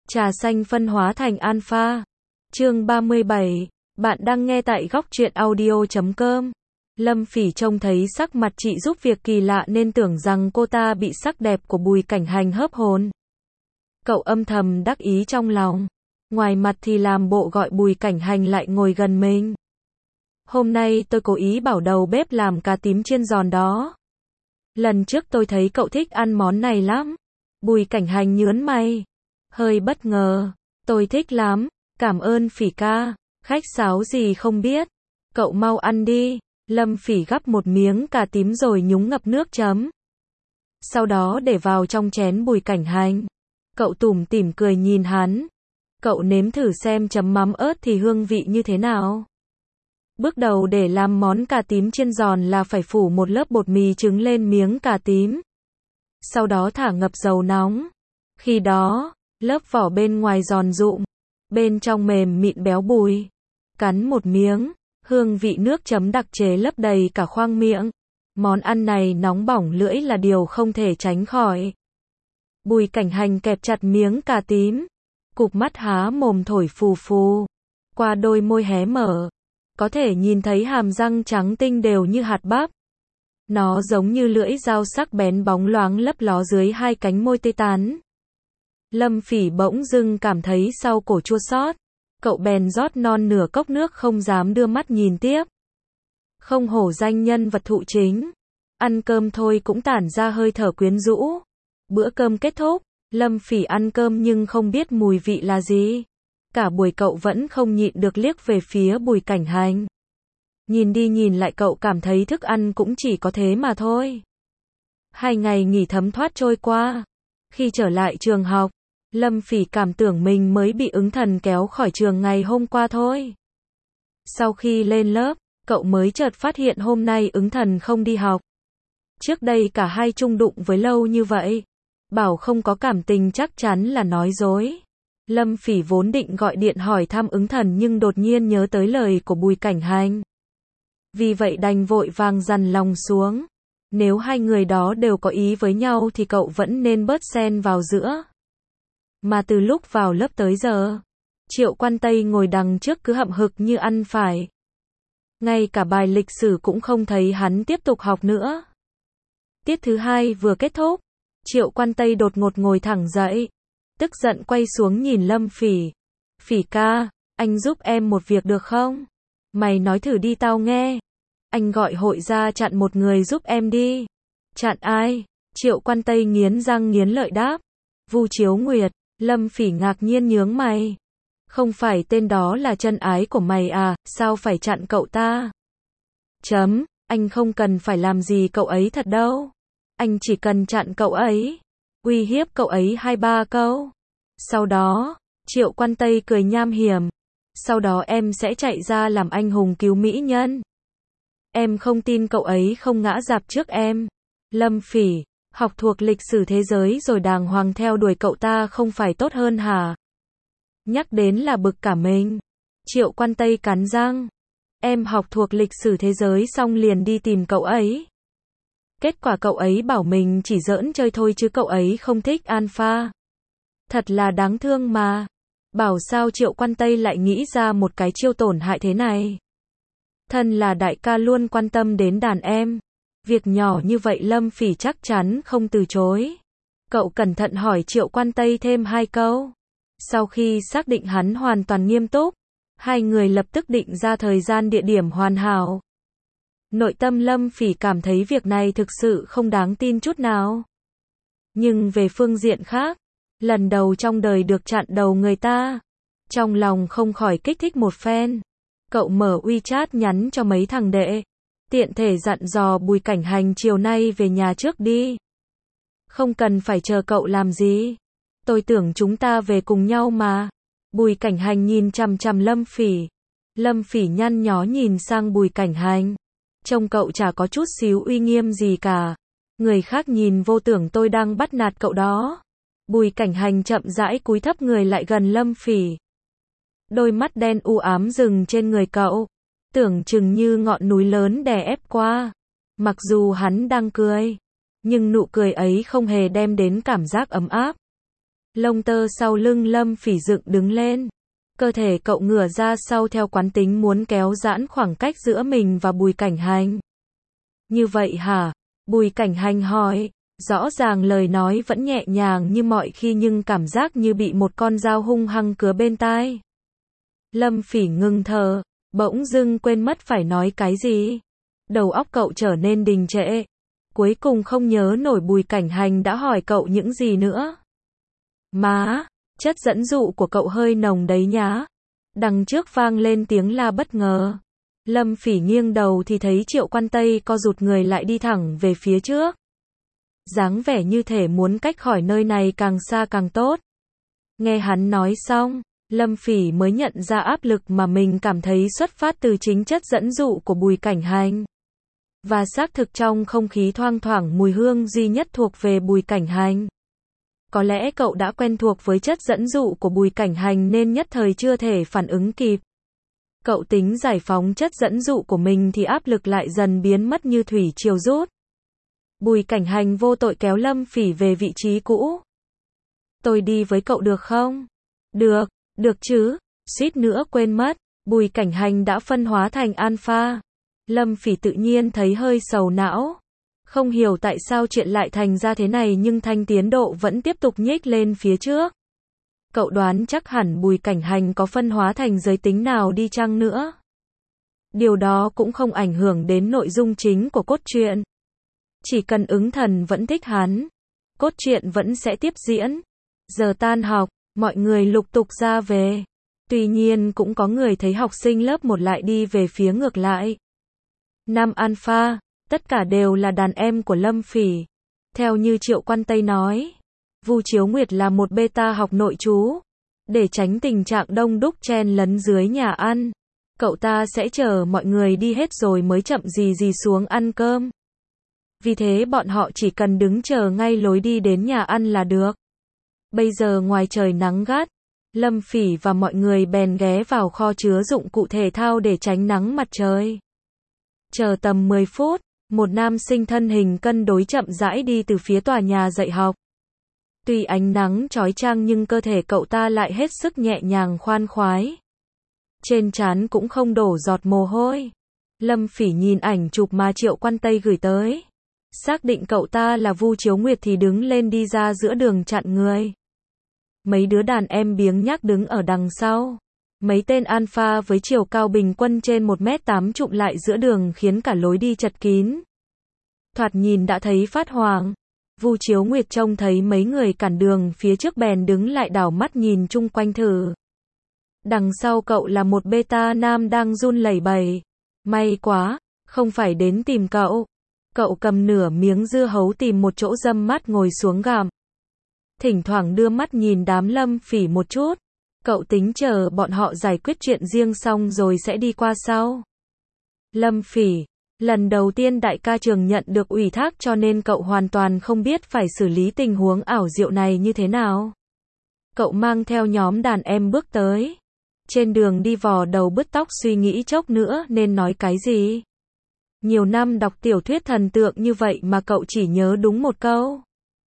Trà xanh phân hóa thành alpha. Chương 37. Bạn đang nghe tại góc truyện audio.com. Lâm Phỉ trông thấy sắc mặt chị giúp việc kỳ lạ nên tưởng rằng cô ta bị sắc đẹp của Bùi Cảnh Hành hớp hồn. Cậu âm thầm đắc ý trong lòng. Ngoài mặt thì làm bộ gọi Bùi Cảnh Hành lại ngồi gần mình. Hôm nay tôi cố ý bảo đầu bếp làm cà tím chiên giòn đó. Lần trước tôi thấy cậu thích ăn món này lắm. Bùi Cảnh Hành nhướng mày. Hơi bất ngờ. Tôi thích lắm. Cảm ơn Phỉ ca. Khách sáo gì không biết. Cậu mau ăn đi. Lâm Phỉ gắp một miếng cà tím rồi nhúng ngập nước chấm. Sau đó để vào trong chén Bùi Cảnh Hành. Cậu tủm tỉm cười nhìn hắn. Cậu nếm thử xem chấm mắm ớt thì hương vị như thế nào. Bước đầu để làm món cà tím chiên giòn là phải phủ một lớp bột mì trứng lên miếng cà tím. Sau đó thả ngập dầu nóng. Khi đó, lớp vỏ bên ngoài giòn rụm, bên trong mềm mịn béo bùi. Cắn một miếng, hương vị nước chấm đặc chế lấp đầy cả khoang miệng. Món ăn này nóng bỏng lưỡi là điều không thể tránh khỏi. Bùi Cảnh Hành kẹp chặt miếng cà tím, cụp mắt há mồm thổi phù phù. Qua đôi môi hé mở, có thể nhìn thấy hàm răng trắng tinh đều như hạt bắp. Nó giống như lưỡi dao sắc bén bóng loáng lấp ló dưới hai cánh môi tươi tắn. Lâm Phỉ bỗng dưng cảm thấy sau cổ chua xót. Cậu bèn rót non nửa cốc nước không dám đưa mắt nhìn tiếp. Không hổ danh nhân vật thụ chính. Ăn cơm thôi cũng tản ra hơi thở quyến rũ. Bữa cơm kết thúc, Lâm Phỉ ăn cơm nhưng không biết mùi vị là gì. Cả buổi cậu vẫn không nhịn được liếc về phía Bùi Cảnh Hành. Nhìn đi nhìn lại cậu cảm thấy thức ăn cũng chỉ có thế mà thôi. 2 ngày nghỉ thấm thoát trôi qua. Khi trở lại trường học, Lâm Phỉ cảm tưởng mình mới bị ứng thần kéo khỏi trường ngày hôm qua thôi. Sau khi lên lớp, cậu mới chợt phát hiện hôm nay ứng thần không đi học. Trước đây cả hai chung đụng với lâu như vậy. Bảo không có cảm tình chắc chắn là nói dối. Lâm Phỉ vốn định gọi điện hỏi thăm ứng thần nhưng đột nhiên nhớ tới lời của Bùi Cảnh Hành. Vì vậy đành vội vàng dằn lòng xuống. Nếu hai người đó đều có ý với nhau thì cậu vẫn nên bớt xen vào giữa. Mà từ lúc vào lớp tới giờ, Triệu Quan Tây ngồi đằng trước cứ hậm hực như ăn phải. Ngay cả bài lịch sử cũng không thấy hắn tiếp tục học nữa. Tiết thứ 2 vừa kết thúc, Triệu Quan Tây đột ngột ngồi thẳng dậy. Tức giận quay xuống nhìn Lâm Phỉ. Phỉ ca, anh giúp em một việc được không? Mày nói thử đi tao nghe. Anh gọi hội ra chặn một người giúp em đi. Chặn ai? Triệu Quan Tây nghiến răng nghiến lợi đáp. Vu Chiếu Nguyệt. Lâm Phỉ ngạc nhiên nhướng mày. Không phải tên đó là chân ái của mày à, sao phải chặn cậu ta? Anh không cần phải làm gì cậu ấy thật đâu. Anh chỉ cần chặn cậu ấy, uy hiếp cậu ấy 2-3 câu. Sau đó, Triệu Quan Tây cười nham hiểm. Sau đó em sẽ chạy ra làm anh hùng cứu mỹ nhân. Em không tin cậu ấy không ngã rạp trước em. Lâm Phỉ, học thuộc lịch sử thế giới rồi đàng hoàng theo đuổi cậu ta không phải tốt hơn hả? Nhắc đến là bực cả mình. Triệu Quan Tây cắn răng. Em học thuộc lịch sử thế giới xong liền đi tìm cậu ấy. Kết quả cậu ấy bảo mình chỉ giỡn chơi thôi chứ cậu ấy không thích alpha. Thật là đáng thương mà. Bảo sao Triệu Quan Tây lại nghĩ ra một cái chiêu tổn hại thế này. Thân là đại ca luôn quan tâm đến đàn em. Việc nhỏ như vậy Lâm Phỉ chắc chắn không từ chối. Cậu cẩn thận hỏi Triệu Quan Tây thêm 2 câu. Sau khi xác định hắn hoàn toàn nghiêm túc, hai người lập tức định ra thời gian địa điểm hoàn hảo. Nội tâm Lâm Phỉ cảm thấy việc này thực sự không đáng tin chút nào. Nhưng về phương diện khác, lần đầu trong đời được chặn đầu người ta, trong lòng không khỏi kích thích một phen. Cậu mở WeChat nhắn cho mấy thằng đệ, tiện thể dặn dò Bùi Cảnh Hành chiều nay về nhà trước đi. Không cần phải chờ cậu làm gì. Tôi tưởng chúng ta về cùng nhau mà. Bùi Cảnh Hành nhìn chằm chằm Lâm Phỉ. Lâm Phỉ nhăn nhó nhìn sang Bùi Cảnh Hành. Trông cậu chả có chút xíu uy nghiêm gì cả. Người khác nhìn vô tưởng tôi đang bắt nạt cậu đó. Bùi Cảnh Hành chậm rãi cúi thấp người lại gần Lâm Phỉ. Đôi mắt đen u ám dừng trên người cậu. Tưởng chừng như ngọn núi lớn đè ép qua. Mặc dù hắn đang cười, nhưng nụ cười ấy không hề đem đến cảm giác ấm áp. Lông tơ sau lưng Lâm Phỉ dựng đứng lên. Cơ thể cậu ngửa ra sau theo quán tính muốn kéo giãn khoảng cách giữa mình và Bùi Cảnh Hành. Như vậy hả? Bùi Cảnh Hành hỏi. Rõ ràng lời nói vẫn nhẹ nhàng như mọi khi nhưng cảm giác như bị một con dao hung hăng cứa bên tai. Lâm Phỉ ngừng thở, bỗng dưng quên mất phải nói cái gì. Đầu óc cậu trở nên đình trệ. Cuối cùng không nhớ nổi Bùi Cảnh Hành đã hỏi cậu những gì nữa. Má, chất dẫn dụ của cậu hơi nồng đấy nhá. Đằng trước vang lên tiếng la bất ngờ. Lâm Phỉ nghiêng đầu thì thấy Triệu Quan Tây co rụt người lại đi thẳng về phía trước. Dáng vẻ như thể muốn cách khỏi nơi này càng xa càng tốt. Nghe hắn nói xong, Lâm Phỉ mới nhận ra áp lực mà mình cảm thấy xuất phát từ chính chất dẫn dụ của Bùi Cảnh Hành. Và xác thực trong không khí thoang thoảng mùi hương duy nhất thuộc về Bùi Cảnh Hành. Có lẽ cậu đã quen thuộc với chất dẫn dụ của Bùi Cảnh Hành nên nhất thời chưa thể phản ứng kịp. Cậu tính giải phóng chất dẫn dụ của mình thì áp lực lại dần biến mất như thủy triều rút. Bùi Cảnh Hành vô tội kéo Lâm Phỉ về vị trí cũ. Tôi đi với cậu được không? Được, được chứ, suýt nữa quên mất, Bùi Cảnh Hành đã phân hóa thành alpha. Lâm Phỉ tự nhiên thấy hơi sầu não. Không hiểu tại sao chuyện lại thành ra thế này nhưng thanh tiến độ vẫn tiếp tục nhích lên phía trước. Cậu đoán chắc hẳn Bùi Cảnh Hành có phân hóa thành giới tính nào đi chăng nữa. Điều đó cũng không ảnh hưởng đến nội dung chính của cốt truyện. Chỉ cần ứng thần vẫn thích hắn, cốt truyện vẫn sẽ tiếp diễn. Giờ tan học, mọi người lục tục ra về. Tuy nhiên cũng có người thấy học sinh lớp 1 lại đi về phía ngược lại. Nam alpha, tất cả đều là đàn em của Lâm Phỉ. Theo như Triệu Quan Tây nói, Vu Chiếu Nguyệt là một beta học nội trú. Để tránh tình trạng đông đúc chen lấn dưới nhà ăn, cậu ta sẽ chờ mọi người đi hết rồi mới chậm gì gì xuống ăn cơm. Vì thế bọn họ chỉ cần đứng chờ ngay lối đi đến nhà ăn là được. Bây giờ ngoài trời nắng gắt, Lâm Phỉ và mọi người bèn ghé vào kho chứa dụng cụ thể thao để tránh nắng mặt trời. Chờ tầm 10 phút, một nam sinh thân hình cân đối chậm rãi đi từ phía tòa nhà dạy học. Tuy ánh nắng chói chang nhưng cơ thể cậu ta lại hết sức nhẹ nhàng khoan khoái. Trên trán cũng không đổ giọt mồ hôi. Lâm Phỉ nhìn ảnh chụp mà Triệu Quan Tây gửi tới. Xác định cậu ta là Vu Chiếu Nguyệt thì đứng lên đi ra giữa đường chặn người. Mấy đứa đàn em biếng nhác đứng ở đằng sau. Mấy tên alpha với chiều cao bình quân trên 1m8 chụm lại giữa đường khiến cả lối đi chật kín. Thoạt nhìn đã thấy phát hoảng. Vu Chiếu Nguyệt trông thấy mấy người cản đường phía trước bèn đứng lại đảo mắt nhìn chung quanh thử. Đằng sau cậu là một beta nam đang run lẩy bẩy. May quá, không phải đến tìm cậu. Cậu cầm nửa miếng dưa hấu tìm một chỗ râm mát ngồi xuống gặm. Thỉnh thoảng đưa mắt nhìn đám Lâm Phỉ một chút. Cậu tính chờ bọn họ giải quyết chuyện riêng xong rồi sẽ đi qua sau. Lâm Phỉ, lần đầu tiên đại ca trường nhận được ủy thác cho nên cậu hoàn toàn không biết phải xử lý tình huống ảo diệu này như thế nào. Cậu mang theo nhóm đàn em bước tới. Trên đường đi vò đầu bứt tóc suy nghĩ chốc nữa nên nói cái gì. Nhiều năm đọc tiểu thuyết thần tượng như vậy mà cậu chỉ nhớ đúng một câu.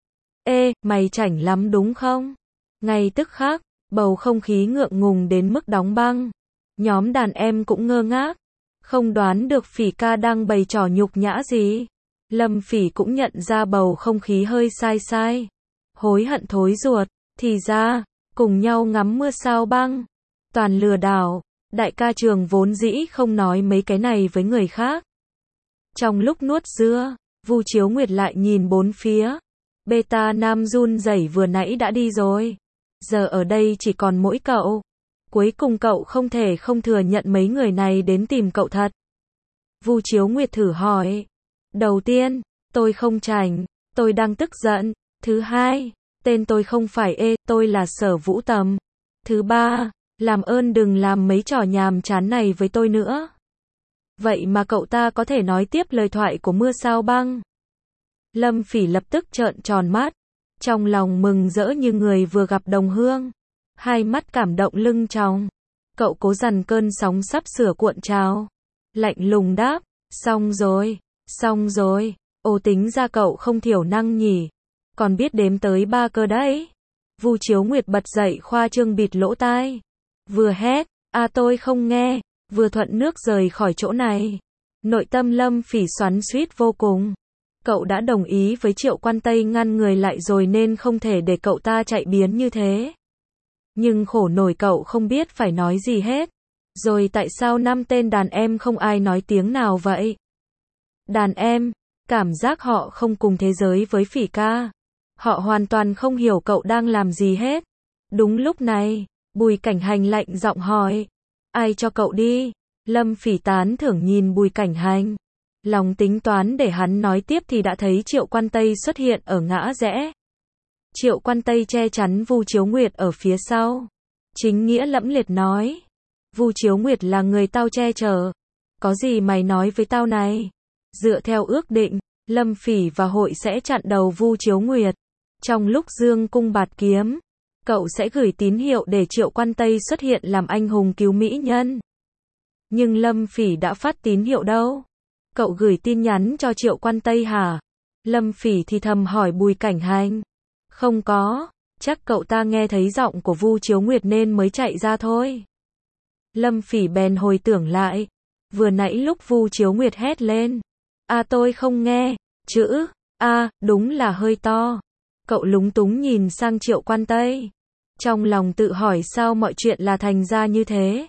Ê, mày chảnh lắm đúng không? Ngay tức khắc, bầu không khí ngượng ngùng đến mức đóng băng. Nhóm đàn em cũng ngơ ngác. Không đoán được Phỉ ca đang bày trò nhục nhã gì. Lâm Phỉ cũng nhận ra bầu không khí hơi sai sai. Hối hận thối ruột. Thì ra, cùng nhau ngắm mưa sao băng. Toàn lừa đảo. Đại ca trường vốn dĩ không nói mấy cái này với người khác. Trong lúc nuốt dưa, Vu Chiếu Nguyệt lại nhìn bốn phía. Beta nam run rẩy vừa nãy đã đi rồi. Giờ ở đây chỉ còn mỗi cậu. Cuối cùng cậu không thể không thừa nhận mấy người này đến tìm cậu thật. Vu Chiếu Nguyệt thử hỏi. Đầu tiên, tôi không chảnh, tôi đang tức giận. Thứ hai, tên tôi không phải tôi là Sở Vũ Tầm. Thứ ba, làm ơn đừng làm mấy trò nhàm chán này với tôi nữa. Vậy mà cậu ta có thể nói tiếp lời thoại của mưa sao băng. Lâm Phỉ lập tức trợn tròn mắt. Trong lòng mừng rỡ như người vừa gặp đồng hương. Hai mắt cảm động lưng tròng. Cậu cố dằn cơn sóng sắp sửa cuộn trào. Lạnh lùng đáp. Xong rồi. Xong rồi. Ồ tính ra cậu không thiểu năng nhỉ. Còn biết đếm tới 3 cơ đấy. Vu Chiếu Nguyệt bật dậy khoa trương bịt lỗ tai. Vừa hét, tôi không nghe, vừa thuận nước rời khỏi chỗ này. Nội tâm Lâm Phỉ xoắn xuýt vô cùng. Cậu đã đồng ý với Triệu Quan Tây ngăn người lại rồi nên không thể để cậu ta chạy biến như thế. Nhưng khổ nổi cậu không biết phải nói gì hết. Rồi tại sao 5 tên đàn em không ai nói tiếng nào vậy? Đàn em, cảm giác họ không cùng thế giới với Phỉ ca. Họ hoàn toàn không hiểu cậu đang làm gì hết. Đúng lúc này, Bùi Cảnh Hành lạnh giọng hỏi. Ai cho cậu đi? Lâm Phỉ tán thưởng nhìn Bùi Cảnh Hành. Lòng tính toán để hắn nói tiếp thì đã thấy Triệu Quan Tây xuất hiện ở ngã rẽ. Triệu Quan Tây che chắn Vu Chiếu Nguyệt ở phía sau. Chính nghĩa lẫm liệt nói. Vu Chiếu Nguyệt là người tao che chở. Có gì mày nói với tao này? Dựa theo ước định, Lâm Phỉ và hội sẽ chặn đầu Vu Chiếu Nguyệt. Trong lúc dương cung bạt kiếm, cậu sẽ gửi tín hiệu để Triệu Quan Tây xuất hiện làm anh hùng cứu mỹ nhân. Nhưng Lâm Phỉ đã phát tín hiệu đâu? Cậu gửi tin nhắn cho Triệu Quan Tây hả? Lâm Phỉ thì thầm hỏi Bùi Cảnh Hành. Không có, chắc cậu ta nghe thấy giọng của Vu Chiếu Nguyệt nên mới chạy ra thôi. Lâm Phỉ bèn hồi tưởng lại. Vừa nãy lúc Vu Chiếu Nguyệt hét lên. Tôi không nghe, chữ đúng là hơi to. Cậu lúng túng nhìn sang Triệu Quan Tây. Trong lòng tự hỏi sao mọi chuyện là thành ra như thế.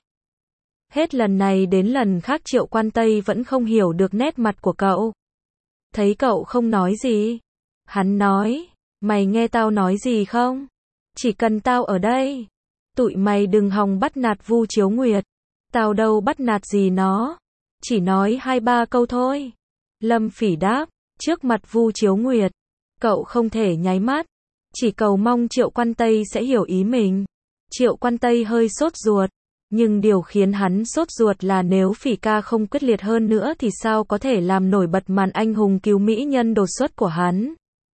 Hết lần này đến lần khác Triệu Quan Tây vẫn không hiểu được nét mặt của cậu. Thấy cậu không nói gì, hắn nói, mày nghe tao nói gì không? Chỉ cần tao ở đây, tụi mày đừng hòng bắt nạt Vu Chiếu Nguyệt. Tao đâu bắt nạt gì nó, chỉ nói 2-3 câu thôi. Lâm Phỉ đáp, trước mặt Vu Chiếu Nguyệt, cậu không thể nháy mắt, chỉ cầu mong Triệu Quan Tây sẽ hiểu ý mình. Triệu Quan Tây hơi sốt ruột, nhưng điều khiến hắn sốt ruột là nếu Phỉ ca không quyết liệt hơn nữa thì sao có thể làm nổi bật màn anh hùng cứu mỹ nhân đột xuất của hắn.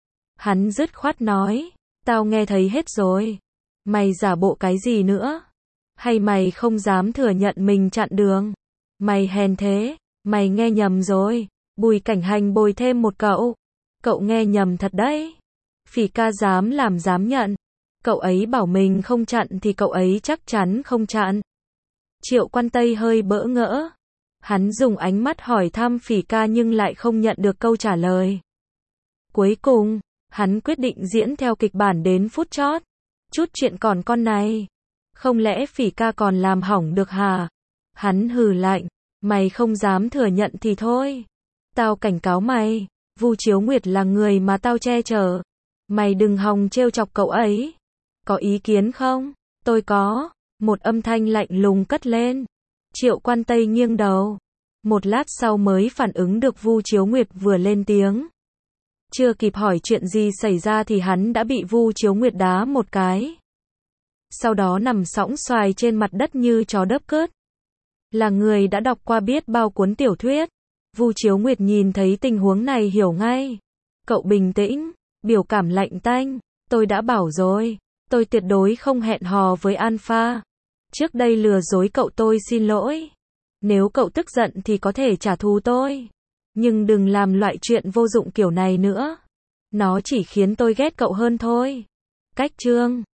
Hắn dứt khoát nói, tao nghe thấy hết rồi. Mày giả bộ cái gì nữa? Hay mày không dám thừa nhận mình chặn đường? Mày hèn thế, mày nghe nhầm rồi. Bùi Cảnh Hành bồi thêm một cậu. Cậu nghe nhầm thật đấy. Phỉ ca dám làm dám nhận. Cậu ấy bảo mình không chặn thì cậu ấy chắc chắn không chặn. Triệu Quan Tây hơi bỡ ngỡ. Hắn dùng ánh mắt hỏi thăm Phỉ ca nhưng lại không nhận được câu trả lời. Cuối cùng, hắn quyết định diễn theo kịch bản đến phút chót. Chút chuyện còn con này. Không lẽ Phỉ ca còn làm hỏng được hả? Hắn hừ lạnh. Mày không dám thừa nhận thì thôi. Tao cảnh cáo mày. Vu Chiếu Nguyệt là người mà tao che chở. Mày đừng hòng trêu chọc cậu ấy. Có ý kiến không? Tôi có. Một âm thanh lạnh lùng cất lên. Triệu Quan Tây nghiêng đầu. Một lát sau mới phản ứng được Vu Chiếu Nguyệt vừa lên tiếng. Chưa kịp hỏi chuyện gì xảy ra thì hắn đã bị Vu Chiếu Nguyệt đá một cái. Sau đó nằm sõng xoài trên mặt đất như chó đớp cớt. Là người đã đọc qua biết bao cuốn tiểu thuyết. Vu Chiếu Nguyệt nhìn thấy tình huống này hiểu ngay. Cậu bình tĩnh, biểu cảm lạnh tanh. Tôi đã bảo rồi, tôi tuyệt đối không hẹn hò với Alpha. Trước đây lừa dối cậu tôi xin lỗi. Nếu cậu tức giận thì có thể trả thù tôi. Nhưng đừng làm loại chuyện vô dụng kiểu này nữa. Nó chỉ khiến tôi ghét cậu hơn thôi. Cách chương